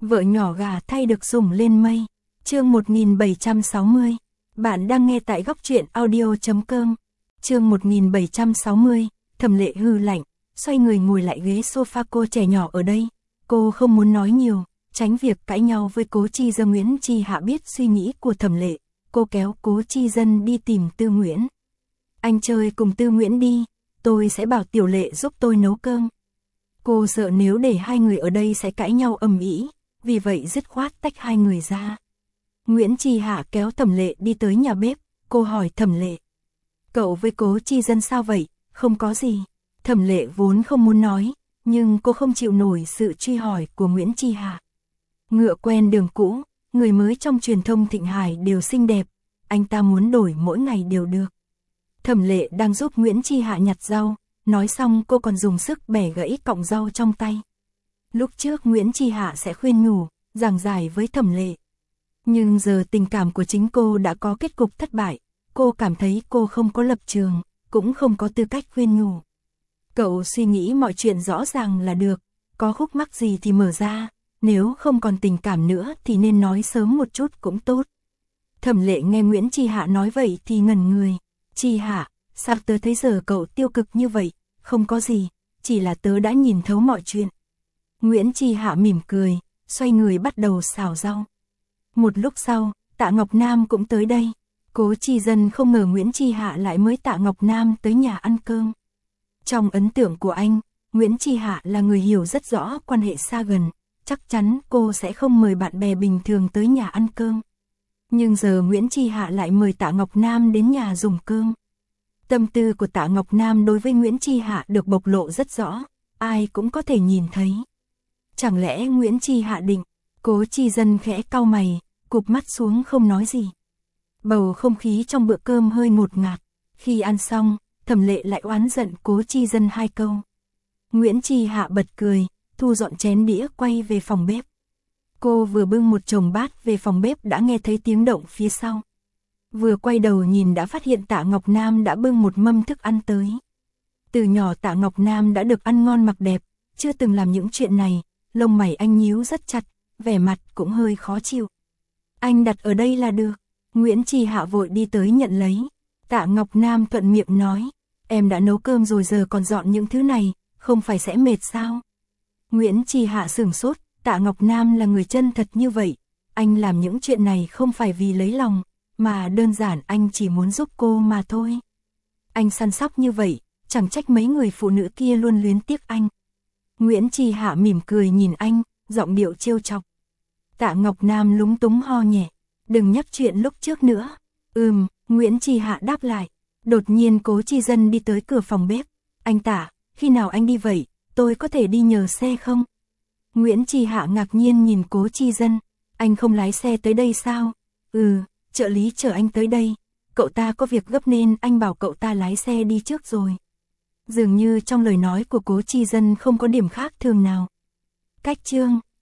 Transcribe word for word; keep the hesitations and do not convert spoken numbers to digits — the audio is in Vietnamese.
Vợ nhỏ gà thay được sủng lên mây. Chương một nghìn bảy trăm sáu mươi. Bạn đang nghe tại góc truyện audio chấm com. Chương một nghìn bảy trăm sáu mươi. Thẩm Lệ hừ lạnh, xoay người ngồi lại ghế sofa. Cô trẻ nhỏ ở đây, cô không muốn nói nhiều, tránh việc cãi nhau với Cố Chi Dân. Nguyễn Chi Hạ biết suy nghĩ của Thẩm Lệ, cô kéo Cố Chi Dân đi tìm Tư Nguyễn. Anh chơi cùng Tư Nguyễn đi, tôi sẽ bảo Tiểu Lệ giúp tôi nấu cơm. Cô sợ nếu để hai người ở đây sẽ cãi nhau ầm ĩ, vì vậy dứt khoát tách hai người ra. Nguyễn Chi Hạ kéo Thẩm Lệ đi tới nhà bếp, cô hỏi Thẩm Lệ: "Cậu với Cố Chi Dân sao vậy?" "Không có gì." Thẩm Lệ vốn không muốn nói, nhưng cô không chịu nổi sự truy hỏi của Nguyễn Chi Hạ. Ngựa quen đường cũ, người mới trong truyền thông Thịnh Hải đều xinh đẹp, anh ta muốn đổi mỗi ngày đều được. Thẩm Lệ đang giúp Nguyễn Chi Hạ nhặt rau, nói xong cô còn dùng sức bẻ gãy cọng rau trong tay. Lúc trước Nguyễn Chi Hạ sẽ khuyên nhủ, giảng giải với Thẩm Lệ. Nhưng giờ tình cảm của chính cô đã có kết cục thất bại, cô cảm thấy cô không có lập trường, cũng không có tư cách khuyên nhủ. Cậu suy nghĩ mọi chuyện rõ ràng là được, có khúc mắc gì thì mở ra, nếu không còn tình cảm nữa thì nên nói sớm một chút cũng tốt. Thẩm Lệ nghe Nguyễn Chi Hạ nói vậy thì ngẩn người. "Chi Hạ, sao tớ thấy giờ cậu tiêu cực như vậy?" "Không có gì, chỉ là tớ đã nhìn thấu mọi chuyện." Nguyễn Chi Hạ mỉm cười, xoay người bắt đầu xào rau. Một lúc sau, Tạ Ngọc Nam cũng tới đây. Cố Chi Dân không ngờ Nguyễn Chi Hạ lại mới Tạ Ngọc Nam tới nhà ăn cơm. Trong ấn tượng của anh, Nguyễn Chi Hạ là người hiểu rất rõ quan hệ xa gần, chắc chắn cô sẽ không mời bạn bè bình thường tới nhà ăn cơm. Nhưng giờ Nguyễn Chi Hạ lại mời Tạ Ngọc Nam đến nhà dùng cơm. Tâm tư của Tạ Ngọc Nam đối với Nguyễn Chi Hạ được bộc lộ rất rõ, ai cũng có thể nhìn thấy. Chẳng lẽ Nguyễn Chi Hạ định? Cố Chi Dân khẽ cau mày, cụp mắt xuống không nói gì. Bầu không khí trong bữa cơm hơi ngột ngạt. Khi ăn xong, Thẩm Lệ lại oán giận Cố Chi Dân hai câu. Nguyễn Chi Hạ bật cười, thu dọn chén đĩa quay về phòng bếp. Cô vừa bưng một chồng bát về phòng bếp đã nghe thấy tiếng động phía sau. Vừa quay đầu nhìn đã phát hiện Tạ Ngọc Nam đã bưng một mâm thức ăn tới. Từ nhỏ Tạ Ngọc Nam đã được ăn ngon mặc đẹp, chưa từng làm những chuyện này, lông mày anh nhíu rất chặt, vẻ mặt cũng hơi khó chịu. "Anh đặt ở đây là được." Nguyễn Chi Hạ vội đi tới nhận lấy. Tạ Ngọc Nam thuận miệng nói: "Em đã nấu cơm rồi giờ còn dọn những thứ này, không phải sẽ mệt sao?" Nguyễn Chi Hạ sửng sốt, Tạ Ngọc Nam là người chân thật như vậy, anh làm những chuyện này không phải vì lấy lòng, mà đơn giản anh chỉ muốn giúp cô mà thôi. Anh săn sóc như vậy, chẳng trách mấy người phụ nữ kia luôn luyến tiếc anh. Nguyễn Chi Hạ mỉm cười nhìn anh, giọng điệu trêu chọc. Tạ Ngọc Nam lúng túng ho nhẹ: "Đừng nhắc chuyện lúc trước nữa." "Ừm," Nguyễn Chi Hạ đáp lại. Đột nhiên Cố Chi Dân đi tới cửa phòng bếp. "Anh Tạ, khi nào anh đi vậy, tôi có thể đi nhờ xe không?" Nguyễn Chi Hạ ngạc nhiên nhìn Cố Chi Dân. "Anh không lái xe tới đây sao?" "Ừ, trợ lý chở anh tới đây. Cậu ta có việc gấp nên anh bảo cậu ta lái xe đi trước rồi." Dường như trong lời nói của Cố Chi Dân không có điểm khác thường nào. Cách chương